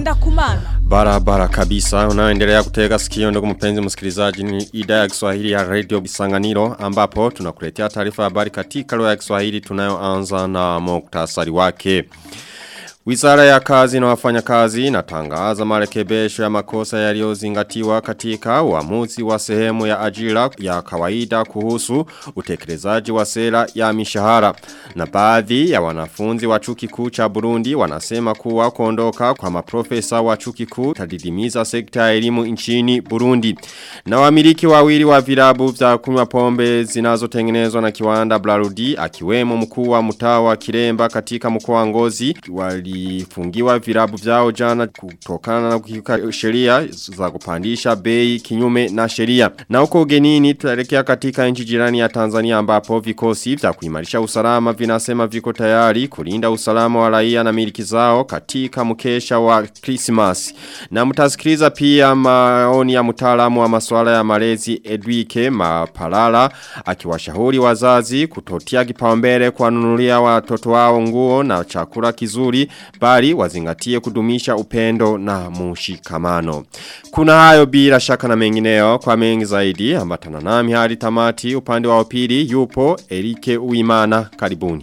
Ndakumana. Barabara kabisa, unaendelea kutega sikio ndugu mpenzi msikilizaji, ni idhaa ya Kiswahili ya Radio Bisanganiro ambapo tunakuletea taarifa ya habari katika lugha ya Kiswahili tunayoanza na muktasari wake. Wizara ya kazi na wafanyakazi inatangaza marekebisho ya makosa yaliyozingatiwa katika uamuzi wa sehemu ya ajira ya kawaida kuhusu utekelezaji wa sera ya mishahara. Na baadhi ya wanafunzi wa chuo kikuu cha Burundi wanasema kuwa kuondoka kwa maprofesa wa chuo kikuu tadidimiza sekta ya elimu nchini Burundi. Na wamiliki wawili wa vilabu vya kunywa pombe zinazotengenezwa na kiwanda Blarudi akiwemo mkuu wa mtaa wa Kiremba katika mkoa wa Ngozi walifungiwa vilabu vyao jana kutokana na kukiuka sheria za kupandisha bei kinyume na sheria. Na huko ugenini tutaelekea katika nchi jirani ya Tanzania ambapo vikosi vya kuimarisha usalama vinasema viko tayari kulinda usalama wa raia na miliki zao katika mkesha wa Christmas. Na mtasikiliza pia maoni ya mtaalamu wa masuala ya malezi Edwike Mapalala akiwashauri wazazi kutotia kipaumbele kuwanunulia watoto wao nguo na chakula kizuri bali wazingatie kudumisha upendo na mushikamano. Kuna hayo bila shaka na mengineo, kwa mengi zaidi ambatana nami hadi tamati. Upande wa pili yupo Erike Uimana, karibuni.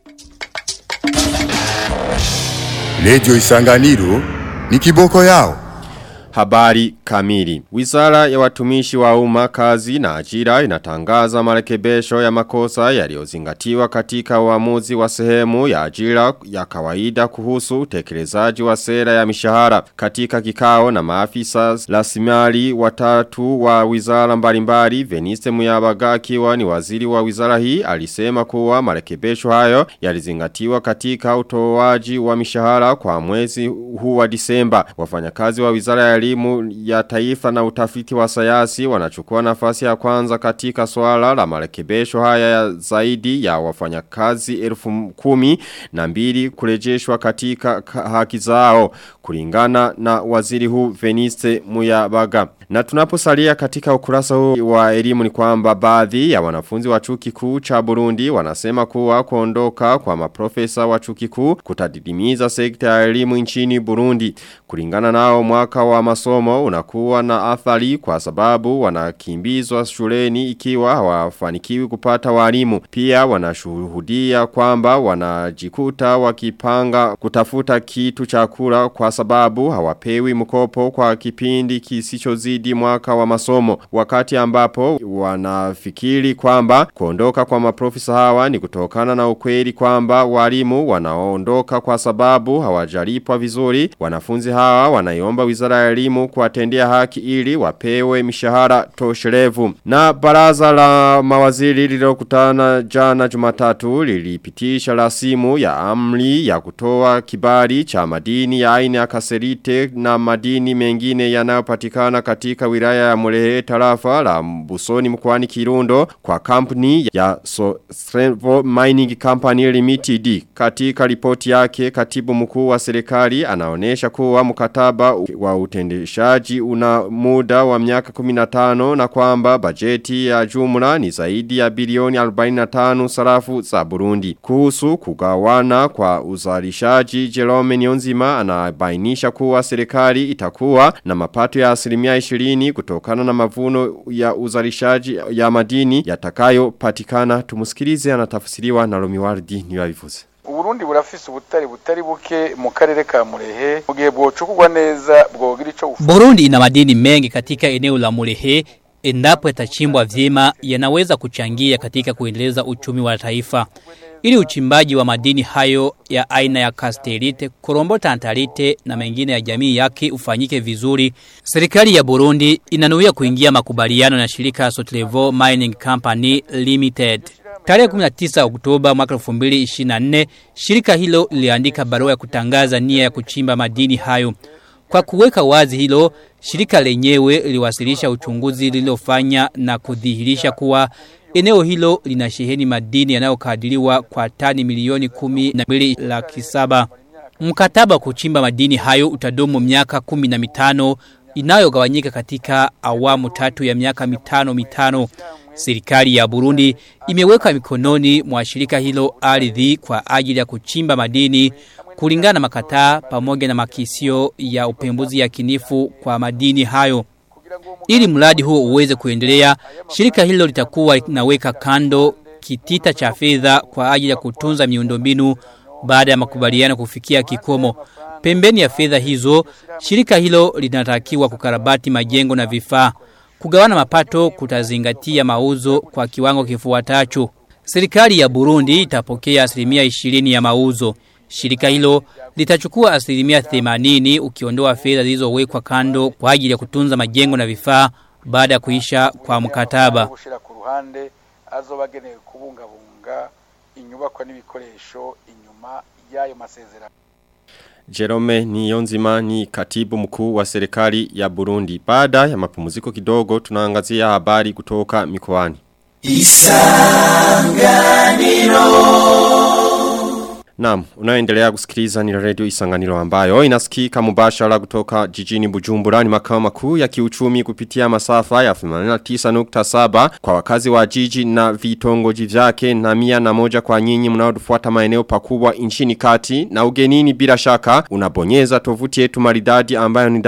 Radio Isanganiro ni kiboko yao. Habari kamili. Wizara ya watumishi wa umma kazi na ajira inatangaza marekebisho ya makosa yaliyozingatiwa katika uamuzi wa sehemu ya ajira ya kawaida kuhusu utekelezaji wa sera ya mishahara. Katika kikao na maafisa rasilimali watatu wa wizara mbalimbali, Veniste Muyabaga akiwa ni waziri wa wizara hii alisema kuwa marekebisho hayo yalizingatiwa katika utoaji wa mishahara kwa mwezi huu wa Disemba. Wafanyakazi wa wizara ya elimu ya taifa na utafiti wa sayansi wanachukua nafasi ya kwanza katika swala la marekebisho haya ya zaidi ya wafanyakazi 10,012 kurejeshwa katika haki zao kulingana na waziri huu Veniste Muyabaga. Na tunaposalia katika ukurasa huu wa elimu ni kwamba baadhi ya wanafunzi wa chuo kikuu cha Burundi wanasema kuwa kuondoka kwa maprofesa wa chuo kikuu kutadidimiza sekta ya elimu nchini Burundi. Kulingana nao mwaka wa masomo unakuwa na athari kwa sababu wanakimbizwa shuleni ikiwa hawafanikiwi kupata walimu. Pia wanashuhudia kwamba wanajikuta wakipanga kutafuta kitu cha kula kwa sababu hawapewi mkopo kwa kipindi kisichozidi mwaka wa masomo, wakati ambapo wanafikiri kwamba kuondoka kwa maprofesa hawa ni kutokana na ukweli kwamba walimu wanaondoka kwa sababu hawajalipwa vizuri. Wanafunzi hawa wanaiomba wizara ya elimu kuwatendea haki ili wapewe mishahara tosherevu. Na baraza la mawaziri lililokutana jana Jumatatu lilipitisha rasimu ya amri ya kutoa kibali cha madini ya aina ya kaserite na madini mengine yanayopatikana katika wilaya ya Murehe tarafa la Busoni mkoani Kirundo kwa kampuni ya Sostrevo Mining Company Limited. Katika ripoti yake katibu mkuu wa serikali anaonesha kuwa mkataba wa utendeshaji una muda wa miaka 15 na kwamba bajeti ya jumla ni zaidi ya bilioni 45 sarafu za Burundi. Kuhusu kugawana kwa uzalishaji, Jerome Niyonzima anabainisha kuwa serikali itakuwa na mapato ya 20% kutokana na mavuno ya uzalishaji ya madini yatakayopatikana. Tumusikilize, anatafsiriwa na Romiwardi Niwabivuze. Uburundi burafise ubutari buke mu karere ka Murehe mugihe bwocukugwa neza bwogira ico. Burundi ina madini mengi katika eneo la Murehe. Endapo yatachimbwa vyema yanaweza kuchangia katika kuendeleza uchumi wa taifa. Ili uchimbaji wa madini hayo ya aina ya kasterite, korombo tantalite na mengine ya jamii yake ufanyike vizuri, serikali ya Burundi inanuia kuingia makubaliano na shirika Sostrevo Mining Company Limited. Tarehe 19 Oktoba mwaka 2024, shirika hilo liliandika barua ya kutangaza nia ya kuchimba madini hayo. Kwa kuweka wazi hilo, shirika lenyewe liliwasilisha uchunguzi lililofanya na kudhihirisha kuwa eneo hilo lina sheheni madini yanayokadiriwa kwa tani milioni 12,700,000. Mkataba kuchimba madini hayo utadumu miaka 15 inayogawanyika katika awamu 3 ya miaka 5. Serikali ya Burundi imeweka mikononi mwa shirika hilo ardhi kwa ajili ya kuchimba madini kulingana na makataa pamoja na makisio ya upembuzi ya kinifu kwa madini hayo. Ili mradi huo uweze kuendelea, shirika hilo litakuwa linaweka kando kitita cha fedha kwa ajili ya kutunza miundombinu baada ya makubaliano kufikia kikomo. Pembeni ya fedha hizo, shirika hilo linatakiwa kukarabati majengo na vifaa. Kugawana mapato kutazingatia mauzo kwa kiwango kifuatacho. Serikali ya Burundi itapokea 20% ya mauzo. Shirika hilo litachukua 80% ukiondoa fedha zilizowekwa kando kwa ajili ya kutunza majengo na vifaa baada ya kuisha kwa mkataba. Azobagenewe kubungabunga inyubako n'ibikoresho inyuma yayo masezerano. Jerome Niyonzima ni katibu mkuu wa serikali ya Burundi. Baada ya mapumziko kidogo tunaangazia habari kutoka mikoani. Naam, unaendelea kusikiliza ni Radio Isanganiro ambayo inasikika mubashara kutoka jijini Bujumbura. Ni makao makuu ya kiuchumi kupitia masafa ya 89.7 kwa wakazi wa jiji na vitongoji vyake na 101 kwa nyinyi mnaofuata maeneo pakubwa nchini kati, na ugenini bila shaka unabonyeza tovuti yetu maridadi ambayo ni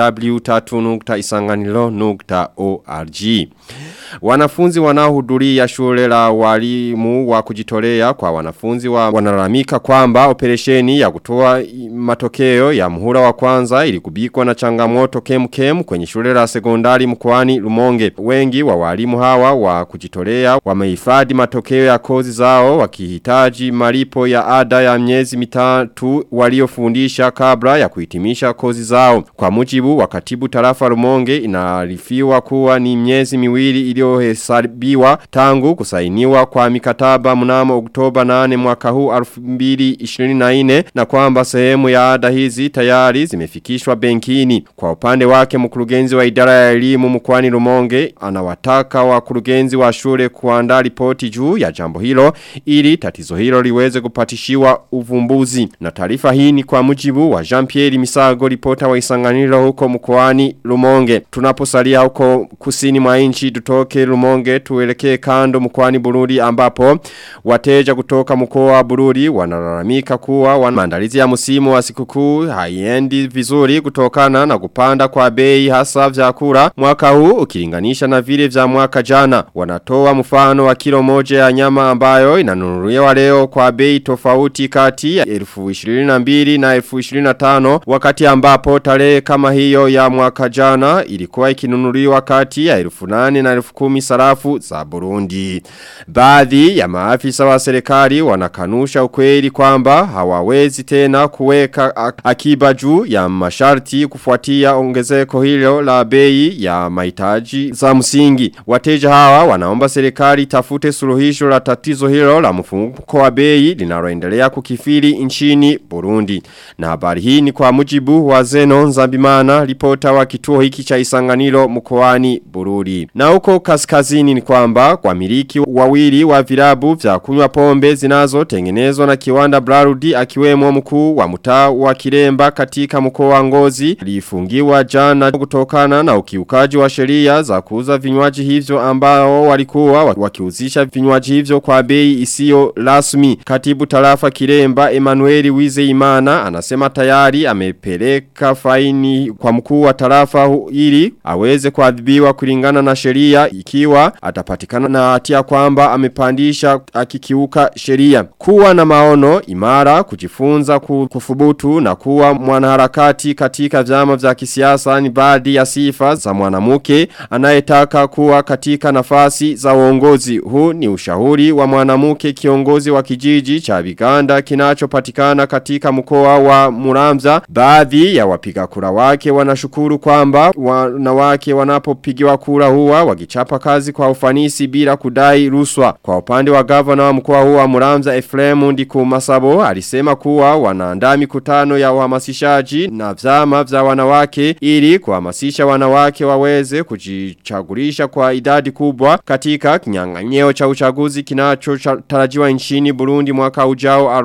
w3.isanganiro.org. Wanafunzi wanaohudhuria shule la walimu wa kujitolea kwa wanafunzi wanalalamika kwamba operesheni ya kutoa matokeo ya muhula wa kwanza ilikubikwa na changamoto kemkem kwenye shule la sekondari mkoani Rumonge. Wengi wa walimu hawa wa kujitolea wamehifadhi matokeo ya kozi zao wakihitaji malipo ya ada ya miezi mitatu waliofundisha kabla ya kuhitimisha kozi zao. Kwa mujibu wa katibu tarafa Rumonge, inaarifiwa kuwa ni miezi miwili iliyohesabiwa tangu kusainiwa kwa mikataba mnamo Oktoba 8 mwaka huu 2024 na kwamba sehemu ya ada hizi tayari zimefikishwa benkini. Kwa upande wake mkurugenzi wa idara ya elimu mkoani Rumonge anawataka wakurugenzi wa shule kuandaa ripoti juu ya jambo hilo ili tatizo hilo liweze kupatishiwa uvumbuzi. Na taarifa hii ni kwa mujibu wa Jean-Pierre Misago, ripota wa Isanganiro huko mkoani Rumonge. Tunaposalia huko kusini mwa nchi tutoke Rumonge tuelekee kando mkoani Bururi ambapo wateja kutoka mkoa wa Bururi wanalalamika kuwa maandalizi ya msimu wa sikukuu haiendi vizuri kutokana na kupanda kwa bei hasa vyakula mwaka huu ukilinganisha na vile vya mwaka jana. Wanatoa mfano wa kilo moja ya nyama ambayo inanunuliwa leo kwa bei tofauti kati ya 22,000 na 25,000 wakati ambapo tarehe kama hiyo ya mwaka jana ilikuwa ikinunuliwa kati ya 8,000 na 10,000 sarafu za Burundi. Baadhi ya maafisa wa serikali wanakanusha ukweli kwamba hawawezi tena kuweka akiba juu ya masharti kufuatia ongezeko hilo la bei ya mahitaji za msingi. Wateja hawa wanaomba serikali tafute suluhisho la tatizo hilo la mfumuko wa bei linaloendelea kukifiri nchini Burundi. Na habari hii ni kwa mujibu wa Zeno Nzambimana, ripota wa kituo hiki cha Isanganiro mkoani Bururi. Na huko kaskazini ni kwamba kwa miliki wawili wa vilabu vya kunywa pombe zinazotengenezwa na kiwanda Brarudi akiwemo mkuu wa mtaa wa Kiremba katika mkoa wa Ngozi alifungiwa jana kutokana na ukiukaji wa sheria za kuuza vinywaji hivyo ambao walikuwa wakiuzisha vinywaji hivyo kwa bei isiyo rasmi. Katibu tarafa Kiremba Emmanuel Wizeimana anasema tayari amepeleka faini kwa mkuu wa tarafa ili aweze kuadhibiwa kulingana na sheria ikiwa atapatikana na hatia kwamba amepandisha akikiuka sheria. Kuwa na maono imara, kujifunza kufubutu na kuwa mwanaharakati katika vyama vya kisiasa ni baadhi ya sifa za mwanamke anayetaka kuwa katika nafasi za uongozi. Huu ni ushauri wa mwanamke kiongozi wa kijiji cha Biganda kinachopatikana katika mkoa wa Muramvya. Baadhi ya wapiga kura wake wanashukuru kwamba wanawake wanapopigiwa kura huwa wakichapa kazi kwa ufanisi bila kudai rushwa. Kwa upande wa gavana wa mkoa huu wa Muramvya Ephraim Ndikumasabo alisema kuwa wanaandaa mikutano ya uhamasishaji na vyama vya wanawake ili kuhamasisha wanawake waweze kujichagulisha kwa idadi kubwa katika kinyang'anyiro cha uchaguzi kinachotarajiwa nchini Burundi mwaka ujao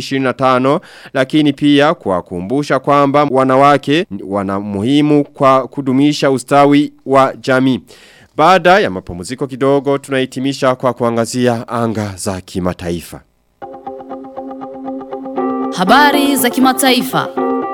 2025, lakini pia kuwakumbusha kwamba wanawake wana muhimu kwa kudumisha ustawi wa jamii. Baada ya mapumziko kidogo tunahitimisha kwa kuangazia anga za kimataifa. Habari za kimataifa.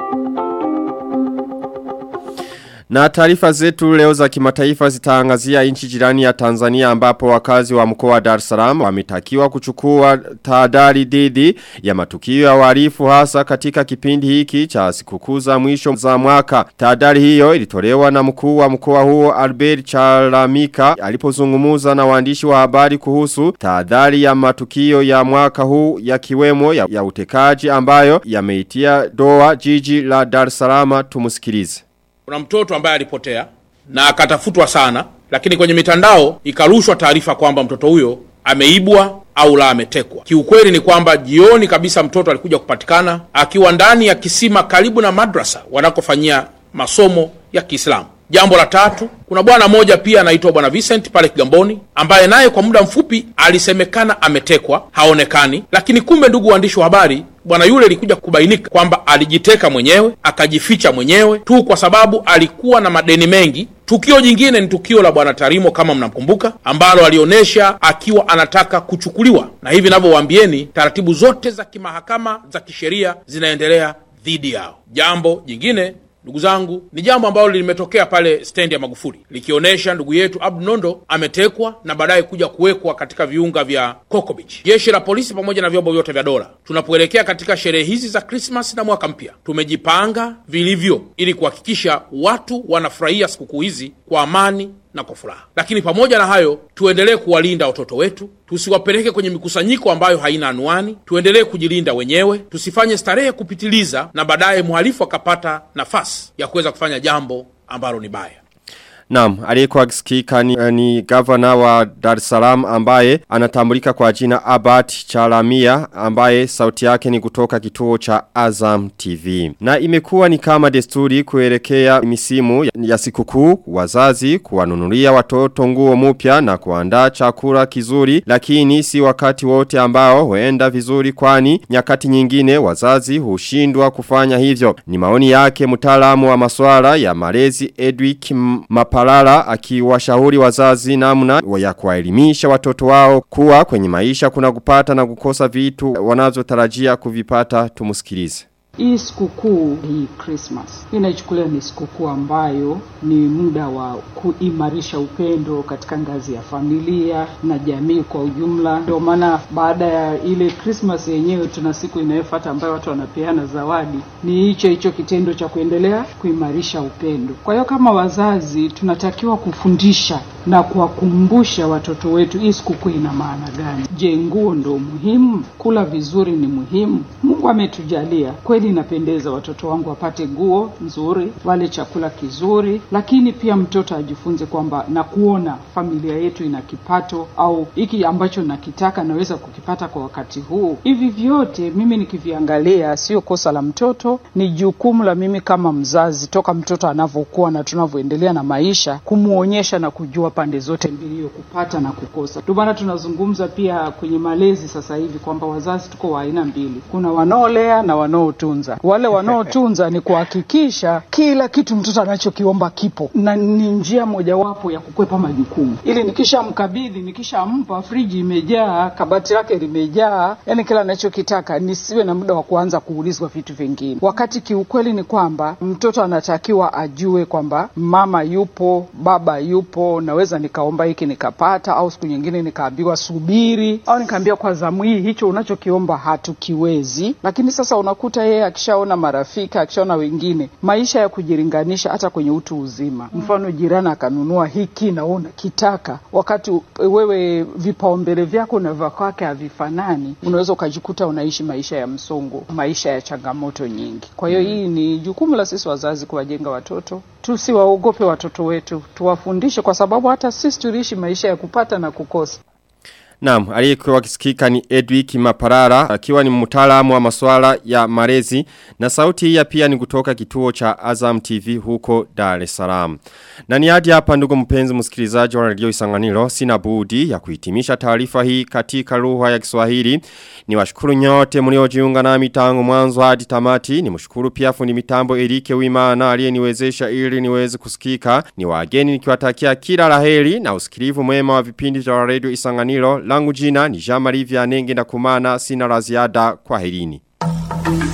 Na taarifa zetu leo za kimataifa zitaangazia nchi jirani ya Tanzania ambapo wakazi wa mkoa wa Dar es Salaam wametakiwa kuchukua tahadhari dhidi ya matukio ya uhalifu hasa katika kipindi hiki cha sikukuu za mwisho za mwaka. Tahadhari hiyo ilitolewa na mkuu wa mkoa huo Albert Chalamika alipozungumza na waandishi wa habari kuhusu tahadhari ya matukio ya mwaka huu yakiwemo ya utekaji ambayo yameitia doa jiji la Dar es Salaam. Tumusikilize. Kuna mtoto ambaye alipotea na akatafutwa sana, lakini kwenye mitandao ikarushwa taarifa kwamba mtoto huyo ameibwa au la ametekwa. Kiukweli ni kwamba jioni kabisa mtoto alikuja kupatikana akiwa ndani ya kisima karibu na madrasa wanakofanyia masomo ya Kiislamu. Jambo la tatu, kuna bwana mmoja pia anaitwa bwana Vincent pale Kigamboni ambaye naye kwa muda mfupi alisemekana ametekwa, haonekani, lakini kumbe ndugu waandishi wa habari, bwana yule alikuja kubainika kwamba alijiteka mwenyewe, akajificha mwenyewe tu kwa sababu alikuwa na madeni mengi. Tukio jingine ni tukio la bwana Tarimo kama mnamkumbuka, ambalo alionesha akiwa anataka kuchukuliwa, na hivi ninavyowaambieni taratibu zote za kimahakama za kisheria zinaendelea dhidi yao. Jambo jingine ndugu zangu ni jambo ambalo limetokea pale stendi ya Magufuli likionesha ndugu yetu Abdu Nondo ametekwa na baadaye kuja kuwekwa katika viunga vya Coco Beach. Jeshi la polisi pamoja na vyombo vyote vya dola tunapoelekea katika sherehe hizi za Christmas na mwaka mpya tumejipanga vilivyo ili kuhakikisha watu wanafurahia sikukuu hizi kwa amani na kwa furaha. Lakini pamoja na hayo tuendelee kuwalinda watoto wetu, tusiwapeleke kwenye mikusanyiko ambayo haina anwani, tuendelee kujilinda wenyewe, tusifanye starehe kupitiliza na baadaye mhalifu akapata nafasi ya kuweza kufanya jambo ambalo ni baya. Naam, aliyekuwa akisikika ni gavana wa Dar es Salaam ambaye anatambulika kwa jina Albert Chalamia ambaye sauti yake ni kutoka kituo cha Azam TV. Na imekuwa ni kama desturi kuelekea misimu ya sikukuu wazazi kuwanunulia watoto nguo mpya na kuandaa chakula kizuri, lakini si wakati wote ambao huenda vizuri kwani nyakati nyingine wazazi hushindwa kufanya hivyo. Ni maoni yake mtaalamu wa masuala ya malezi Edwick Mapalala akiwashauri wazazi namna ya kuwaelimisha watoto wao kuwa kwenye maisha kuna kupata na kukosa vitu wanazotarajia kuvipata. Tumusikilize. Hii sikukuu hii Christmas inachukulia ni sikukuu ambayo ni muda wa kuimarisha upendo katika ngazi ya familia na jamii kwa ujumla. Ndio maana baada ya ile Christmas yenyewe tuna siku inayofuata ambayo watu wanapeana zawadi. Ni hicho kitendo cha kuendelea kuimarisha upendo. Kwa hiyo kama wazazi tunatakiwa kufundisha na kuwakumbusha watoto wetu hii sikukuu ina maana gani. Je, nguo ndo muhimu? Kula vizuri ni muhimu? Mungu ametujalia kweli inapendeza watoto wangu wapate nguo nzuri, wale chakula kizuri, lakini pia mtoto ajifunze kwamba na kuona familia yetu ina kipato au hiki ambacho nakitaka naweza kukipata kwa wakati huu. Hivi vyote mimi nikiviangalia sio kosa la mtoto, ni jukumu la mimi kama mzazi toka mtoto anavyokuwa na tunavyoendelea na maisha kumuonyesha na kujua pande zote mbili, kupata na kukosa. Ndio maana tunazungumza pia kwenye malezi sasa hivi kwamba wazazi tuko wa aina mbili. Kuna wanaolea na wanaotunza. Wale wanaotunza ni kuhakikisha kila kitu mtoto anachokiomba kipo, na ni njia mojawapo ya kukwepa majukumu. Ili nikishamkabidhi, nikishampa friji imejaa, kabati lake limejaa, yani kila anachokitaka, nisiwe na muda wa kuanza kuulizwa vitu vingine. Wakati kiukweli ni kwamba mtoto anatakiwa ajue kwamba mama yupo, baba yupo, naweza nikaomba hiki nikapata, au siku nyingine nikaambiwa subiri, au nikaambiwa kwa zamu hii hicho unachokiomba hatukiwezi. Lakini sasa unakuta yeye akishaona marafiki, akishaona wengine, maisha ya kujilinganisha hata kwenye utu uzima. Mfano jirani akanunua hiki na wewe unakitaka, wakati wewe vipaumbele vyako na vya kwake havifanani, unaweza ukajikuta unaishi maisha ya msongo, maisha ya changamoto nyingi. Kwa hiyo hii ni jukumu la sisi wazazi kuwajenga watoto. Tusiwaogope watoto wetu, tuwafundishe kwa sababu hata sisi tuliishi maisha ya kupata na kukosa. Naam, aliyekuwa akisikika ni Edwick Maparara akiwa ni mtaalamu wa masuala ya malezi, na sauti hii pia ni kutoka kituo cha Azam TV huko Dar es Salaam. Na ni hadi hapa ndugu mpenzi msikilizaji wa Radio Isanganiro, sina budi ya kuhitimisha taarifa hii katika lugha ya Kiswahili. Niwashukuru nyote mliojiunga nami tangu mwanzo hadi tamati. Nimshukuru pia fundi mitambo Erike Wimana aliyeniwezesha ili niweze kusikika. Ni wageni nikiwatakia kila laheri na usikilivu mwema wa vipindi vya Radio Isanganiro. Langu jina ni Jean-Marie Vianenge na kumana, sina la ziada, kwaherini.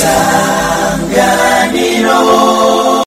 Star.